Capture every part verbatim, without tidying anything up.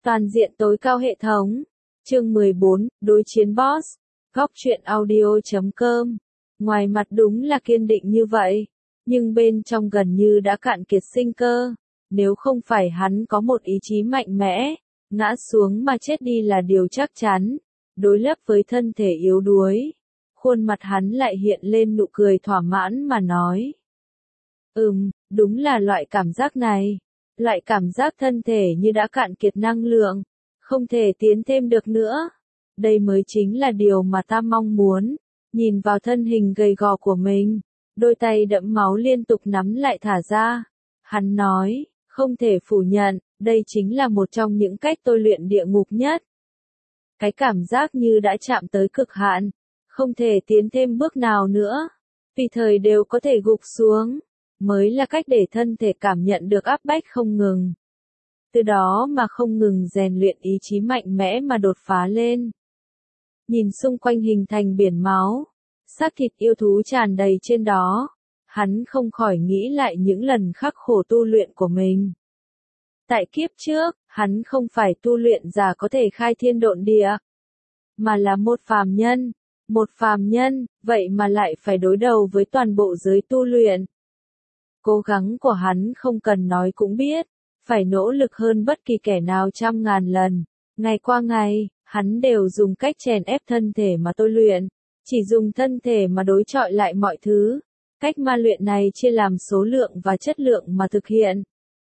Toàn diện tối cao hệ thống. Chương mười bốn, đối chiến boss. Góc truyện audio chấm com. Ngoài mặt đúng là kiên định như vậy, nhưng bên trong gần như đã cạn kiệt sinh cơ. Nếu không phải hắn có một ý chí mạnh mẽ, ngã xuống mà chết đi là điều chắc chắn. Đối lập với thân thể yếu đuối, khuôn mặt hắn lại hiện lên nụ cười thỏa mãn mà nói. Ừm, đúng là loại cảm giác này. Loại cảm giác thân thể như đã cạn kiệt năng lượng, không thể tiến thêm được nữa. Đây mới chính là điều mà ta mong muốn. Nhìn vào thân hình gầy gò của mình, đôi tay đẫm máu liên tục nắm lại thả ra. Hắn nói, không thể phủ nhận, đây chính là một trong những cách tôi luyện địa ngục nhất. Cái cảm giác như đã chạm tới cực hạn, không thể tiến thêm bước nào nữa, vì thời đều có thể gục xuống, mới là cách để thân thể cảm nhận được áp bách không ngừng. Từ đó mà không ngừng rèn luyện ý chí mạnh mẽ mà đột phá lên. Nhìn xung quanh hình thành biển máu, xác thịt yêu thú tràn đầy trên đó, hắn không khỏi nghĩ lại những lần khắc khổ tu luyện của mình. Tại kiếp trước, hắn không phải tu luyện giả có thể khai thiên độn địa, mà là một phàm nhân. Một phàm nhân, vậy mà lại phải đối đầu với toàn bộ giới tu luyện. Cố gắng của hắn không cần nói cũng biết, phải nỗ lực hơn bất kỳ kẻ nào trăm ngàn lần. Ngày qua ngày, hắn đều dùng cách chèn ép thân thể mà tôi luyện, chỉ dùng thân thể mà đối chọi lại mọi thứ. Cách ma luyện này chia làm số lượng và chất lượng mà thực hiện.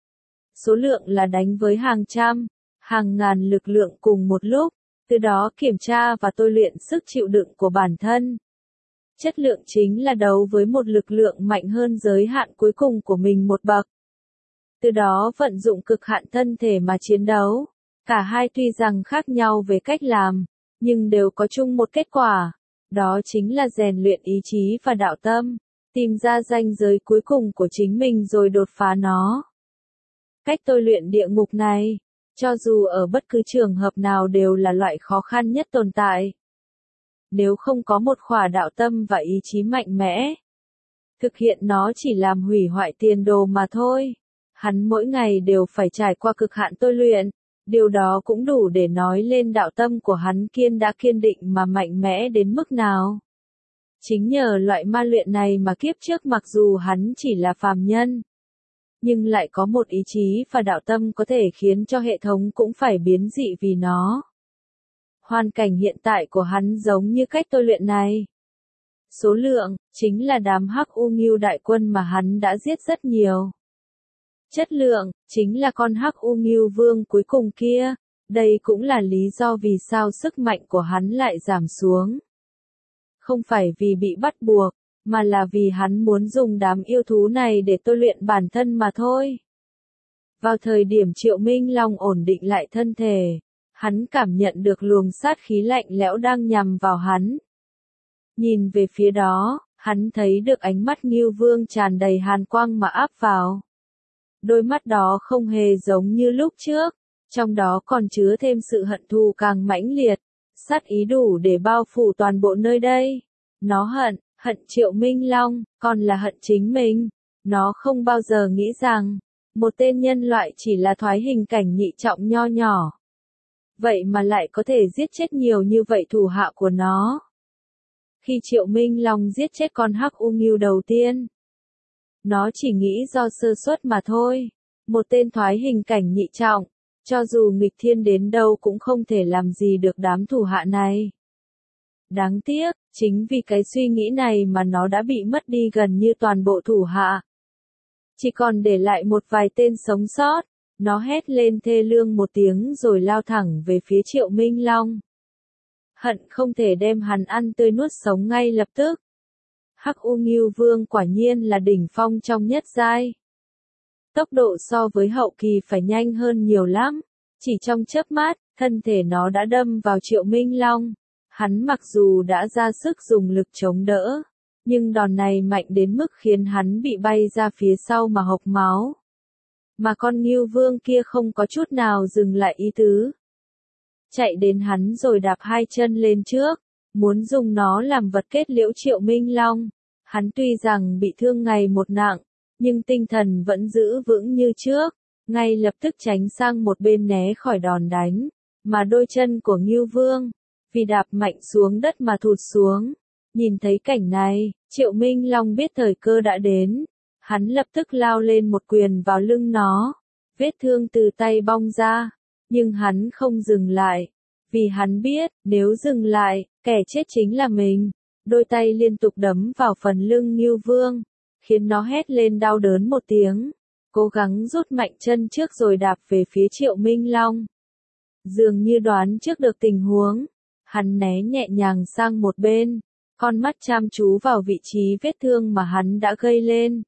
Số lượng là đánh với hàng trăm, hàng ngàn lực lượng cùng một lúc, từ đó kiểm tra và tôi luyện sức chịu đựng của bản thân. Chất lượng chính là đấu với một lực lượng mạnh hơn giới hạn cuối cùng của mình một bậc. Từ đó vận dụng cực hạn thân thể mà chiến đấu. Cả hai tuy rằng khác nhau về cách làm, nhưng đều có chung một kết quả. Đó chính là rèn luyện ý chí và đạo tâm, tìm ra ranh giới cuối cùng của chính mình rồi đột phá nó. Cách tôi luyện địa ngục này, cho dù ở bất cứ trường hợp nào đều là loại khó khăn nhất tồn tại. Nếu không có một khỏa đạo tâm và ý chí mạnh mẽ, thực hiện nó chỉ làm hủy hoại tiền đồ mà thôi. Hắn mỗi ngày đều phải trải qua cực hạn tôi luyện, điều đó cũng đủ để nói lên đạo tâm của hắn kiên đã kiên định mà mạnh mẽ đến mức nào. Chính nhờ loại ma luyện này mà kiếp trước mặc dù hắn chỉ là phàm nhân, nhưng lại có một ý chí và đạo tâm có thể khiến cho hệ thống cũng phải biến dị vì nó. Hoàn cảnh hiện tại của hắn giống như cách tôi luyện này. Số lượng, chính là đám Hắc U Ngưu đại quân mà hắn đã giết rất nhiều. Chất lượng, chính là con Hắc U Ngưu vương cuối cùng kia. Đây cũng là lý do vì sao sức mạnh của hắn lại giảm xuống. Không phải vì bị bắt buộc, mà là vì hắn muốn dùng đám yêu thú này để tôi luyện bản thân mà thôi. Vào thời điểm Triệu Minh Long ổn định lại thân thể, hắn cảm nhận được luồng sát khí lạnh lẽo đang nhằm vào hắn. Nhìn về phía đó, hắn thấy được ánh mắt Ngưu Vương tràn đầy hàn quang mà áp vào. Đôi mắt đó không hề giống như lúc trước, trong đó còn chứa thêm sự hận thù càng mãnh liệt, sát ý đủ để bao phủ toàn bộ nơi đây. Nó hận, hận Triệu Minh Long, còn là hận chính mình. Nó không bao giờ nghĩ rằng, một tên nhân loại chỉ là thoái hình cảnh nhị trọng nho nhỏ. Vậy mà lại có thể giết chết nhiều như vậy thủ hạ của nó. Khi Triệu Minh Long giết chết con Hắc U Ngưu đầu tiên, nó chỉ nghĩ do sơ suất mà thôi. Một tên thoái hình cảnh nhị trọng, cho dù nghịch thiên đến đâu cũng không thể làm gì được đám thủ hạ này. Đáng tiếc, chính vì cái suy nghĩ này mà nó đã bị mất đi gần như toàn bộ thủ hạ. Chỉ còn để lại một vài tên sống sót, nó hét lên thê lương một tiếng rồi lao thẳng về phía Triệu Minh Long. Hận không thể đem hắn ăn tươi nuốt sống ngay lập tức. Hắc U Ngưu Vương quả nhiên là đỉnh phong trong nhất giai. Tốc độ so với hậu kỳ phải nhanh hơn nhiều lắm. Chỉ trong chớp mắt, thân thể nó đã đâm vào Triệu Minh Long. Hắn mặc dù đã ra sức dùng lực chống đỡ, nhưng đòn này mạnh đến mức khiến hắn bị bay ra phía sau mà hộc máu. Mà con Ngưu Vương kia không có chút nào dừng lại ý tứ. Chạy đến hắn rồi đạp hai chân lên trước, muốn dùng nó làm vật kết liễu Triệu Minh Long. Hắn tuy rằng bị thương ngày một nặng, nhưng tinh thần vẫn giữ vững như trước. ngay lập tức tránh sang một bên né khỏi đòn đánh, mà đôi chân của Ngưu Vương, vì đạp mạnh xuống đất mà thụt xuống. Nhìn thấy cảnh này, Triệu Minh Long biết thời cơ đã đến, hắn lập tức lao lên một quyền vào lưng nó, vết thương từ tay bong ra, nhưng hắn không dừng lại, vì hắn biết, nếu dừng lại, kẻ chết chính là mình. Đôi tay liên tục đấm vào phần lưng Ngưu Vương, khiến nó hét lên đau đớn một tiếng, cố gắng rút mạnh chân trước rồi đạp về phía Triệu Minh Long. Dường như đoán trước được tình huống, hắn né nhẹ nhàng sang một bên, con mắt chăm chú vào vị trí vết thương mà hắn đã gây lên.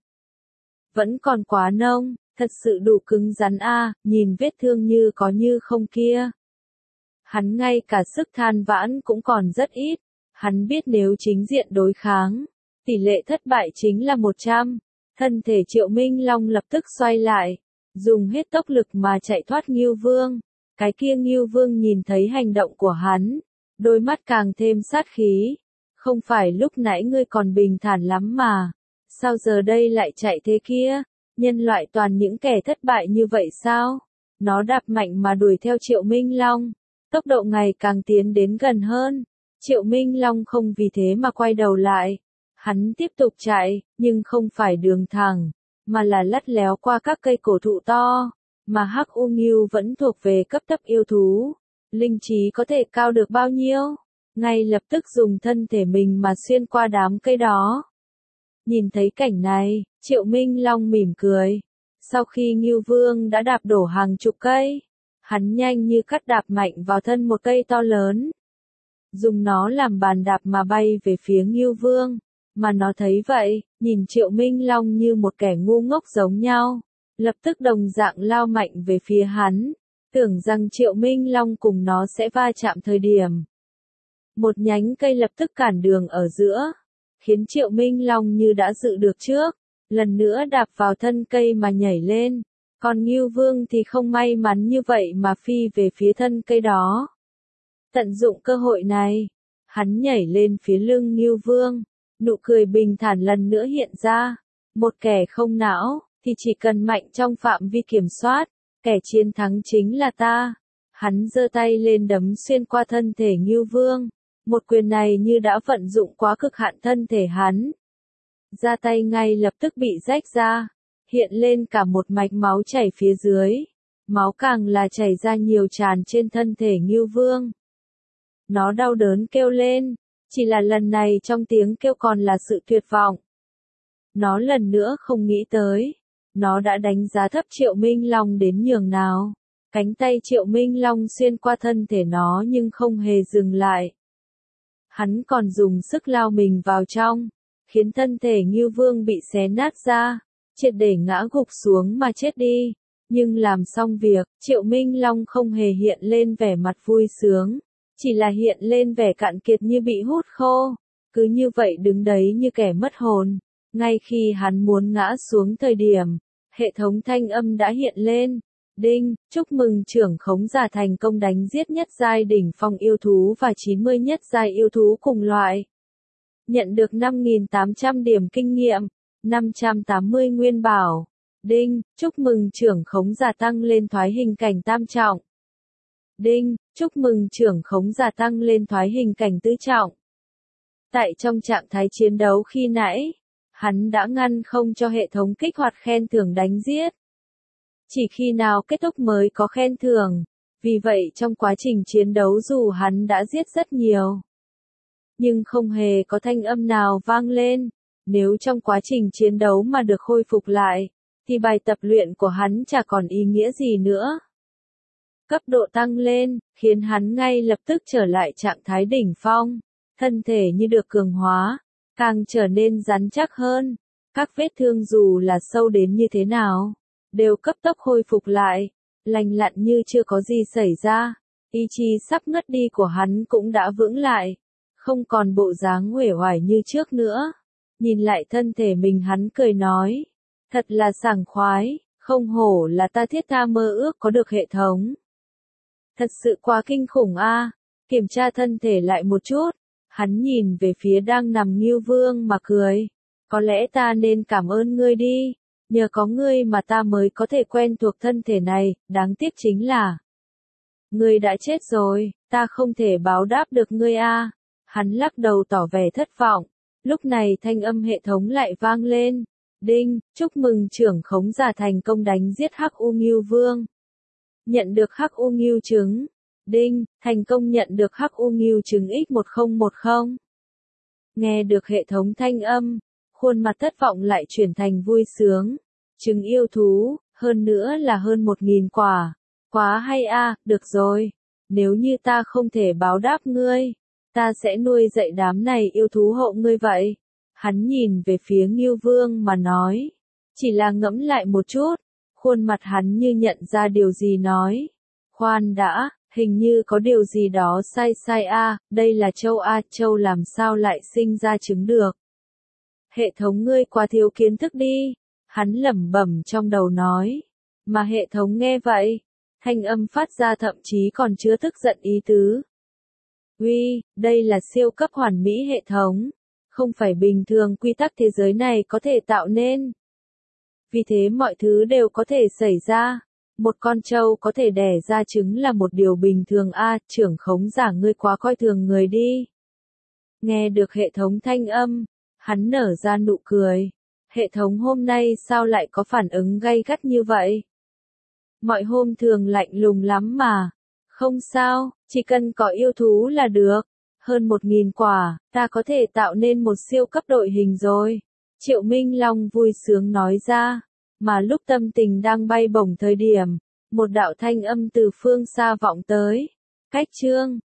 Vẫn còn quá nông, thật sự đủ cứng rắn a, nhìn vết thương như có như không kia. Hắn ngay cả sức than vãn cũng còn rất ít, hắn biết nếu chính diện đối kháng, tỷ lệ thất bại chính là một trăm. Thân thể Triệu Minh Long lập tức xoay lại, dùng hết tốc lực mà chạy thoát Ngưu Vương. Cái kia Ngưu Vương nhìn thấy hành động của hắn, đôi mắt càng thêm sát khí. Không phải lúc nãy ngươi còn bình thản lắm mà, sao giờ đây lại chạy thế kia? Nhân loại toàn những kẻ thất bại như vậy sao? Nó đạp mạnh mà đuổi theo Triệu Minh Long, tốc độ ngày càng tiến đến gần hơn. Triệu Minh Long không vì thế mà quay đầu lại. Hắn tiếp tục chạy, nhưng không phải đường thẳng, mà là lắt léo qua các cây cổ thụ to, mà Hắc U Ngưu vẫn thuộc về cấp thấp yêu thú. Linh trí có thể cao được bao nhiêu? Ngay lập tức dùng thân thể mình mà xuyên qua đám cây đó. Nhìn thấy cảnh này, Triệu Minh Long mỉm cười. Sau khi Ngưu Vương đã đạp đổ hàng chục cây, hắn nhanh như cắt đạp mạnh vào thân một cây to lớn, dùng nó làm bàn đạp mà bay về phía Ngưu Vương. Mà nó thấy vậy, nhìn Triệu Minh Long như một kẻ ngu ngốc giống nhau, lập tức đồng dạng lao mạnh về phía hắn, tưởng rằng Triệu Minh Long cùng nó sẽ va chạm thời điểm. Một nhánh cây lập tức cản đường ở giữa, khiến Triệu Minh Long như đã dự được trước, lần nữa đạp vào thân cây mà nhảy lên, còn Ngưu Vương thì không may mắn như vậy mà phi về phía thân cây đó. Tận dụng cơ hội này, hắn nhảy lên phía lưng Ngưu Vương. Nụ cười bình thản lần nữa hiện ra, một kẻ không não, thì chỉ cần mạnh trong phạm vi kiểm soát, kẻ chiến thắng chính là ta. Hắn giơ tay lên đấm xuyên qua thân thể Ngưu Vương, một quyền này như đã vận dụng quá cực hạn thân thể hắn. Ra tay ngay lập tức bị rách ra, hiện lên cả một mạch máu chảy phía dưới, máu càng là chảy ra nhiều tràn trên thân thể Ngưu Vương. Nó đau đớn kêu lên. Chỉ là lần này trong tiếng kêu còn là sự tuyệt vọng. Nó lần nữa không nghĩ tới. Nó đã đánh giá thấp Triệu Minh Long đến nhường nào. Cánh tay Triệu Minh Long xuyên qua thân thể nó nhưng không hề dừng lại. Hắn còn dùng sức lao mình vào trong, khiến thân thể Ngưu Vương bị xé nát ra, triệt để ngã gục xuống mà chết đi. Nhưng làm xong việc, Triệu Minh Long không hề hiện lên vẻ mặt vui sướng. Chỉ là hiện lên vẻ cạn kiệt như bị hút khô, cứ như vậy đứng đấy như kẻ mất hồn. Ngay khi hắn muốn ngã xuống thời điểm, hệ thống thanh âm đã hiện lên. Đinh, chúc mừng trưởng khống giả thành công đánh giết nhất giai đỉnh phong yêu thú và chín mươi nhất giai yêu thú cùng loại. Nhận được năm nghìn tám trăm điểm kinh nghiệm, năm trăm tám mươi nguyên bảo. Đinh, chúc mừng trưởng khống giả tăng lên thoái hình cảnh tam trọng. Đinh, chúc mừng trưởng khống giả tăng lên thoái hình cảnh tứ trọng. Tại trong trạng thái chiến đấu khi nãy, hắn đã ngăn không cho hệ thống kích hoạt khen thưởng đánh giết. Chỉ khi nào kết thúc mới có khen thưởng, vì vậy trong quá trình chiến đấu dù hắn đã giết rất nhiều, nhưng không hề có thanh âm nào vang lên. Nếu trong quá trình chiến đấu mà được khôi phục lại, thì bài tập luyện của hắn chả còn ý nghĩa gì nữa. Cấp độ tăng lên, khiến hắn ngay lập tức trở lại trạng thái đỉnh phong, thân thể như được cường hóa, càng trở nên rắn chắc hơn. Các vết thương dù là sâu đến như thế nào, đều cấp tốc khôi phục lại, lành lặn như chưa có gì xảy ra. Ý chí sắp ngất đi của hắn cũng đã vững lại, không còn bộ dáng uể oải như trước nữa. Nhìn lại thân thể mình hắn cười nói, thật là sảng khoái, không hổ là ta thiết tha mơ ước có được hệ thống. Thật sự quá kinh khủng a. Kiểm tra thân thể lại một chút, hắn nhìn về phía đang nằm Ngưu Vương mà cười. Có lẽ ta nên cảm ơn ngươi đi. Nhờ có ngươi mà ta mới có thể quen thuộc thân thể này, đáng tiếc chính là ngươi đã chết rồi, ta không thể báo đáp được ngươi a. Hắn lắc đầu tỏ vẻ thất vọng. Lúc này thanh âm hệ thống lại vang lên. Đinh, chúc mừng trưởng khống giả thành công đánh giết Hắc U Ngưu Vương. Nhận được Hắc U Ngưu trứng. Đinh, thành công nhận được Hắc U Ngưu trứng x một không một không. Nghe được hệ thống thanh âm, khuôn mặt thất vọng lại chuyển thành vui sướng. Trứng yêu thú, hơn nữa là hơn một nghìn quả. Quá hay a, được rồi. Nếu như ta không thể báo đáp ngươi, ta sẽ nuôi dạy đám này yêu thú hộ ngươi vậy. Hắn nhìn về phía Ngưu Vương mà nói. Chỉ là ngẫm lại một chút, khuôn mặt hắn như nhận ra điều gì nói. Khoan đã, hình như có điều gì đó sai sai a, đây là châu a, châu làm sao lại sinh ra trứng được. Hệ thống ngươi quá thiếu kiến thức đi, hắn lẩm bẩm trong đầu nói. Mà hệ thống nghe vậy, thanh âm phát ra thậm chí còn chứa tức giận ý tứ. Uy, đây là siêu cấp hoàn mỹ hệ thống, không phải bình thường quy tắc thế giới này có thể tạo nên. Vì thế mọi thứ đều có thể xảy ra. Một con trâu có thể đẻ ra trứng là một điều bình thường a, à, trưởng khống giả ngươi quá coi thường người đi. Nghe được hệ thống thanh âm, hắn nở ra nụ cười. Hệ thống hôm nay sao lại có phản ứng gay gắt như vậy? Mọi hôm thường lạnh lùng lắm mà. Không sao, chỉ cần có yêu thú là được. Hơn một nghìn quả, ta có thể tạo nên một siêu cấp đội hình rồi. Triệu Minh Long vui sướng nói ra. Mà lúc tâm tình đang bay bổng thời điểm, một đạo thanh âm từ phương xa vọng tới. Cách chương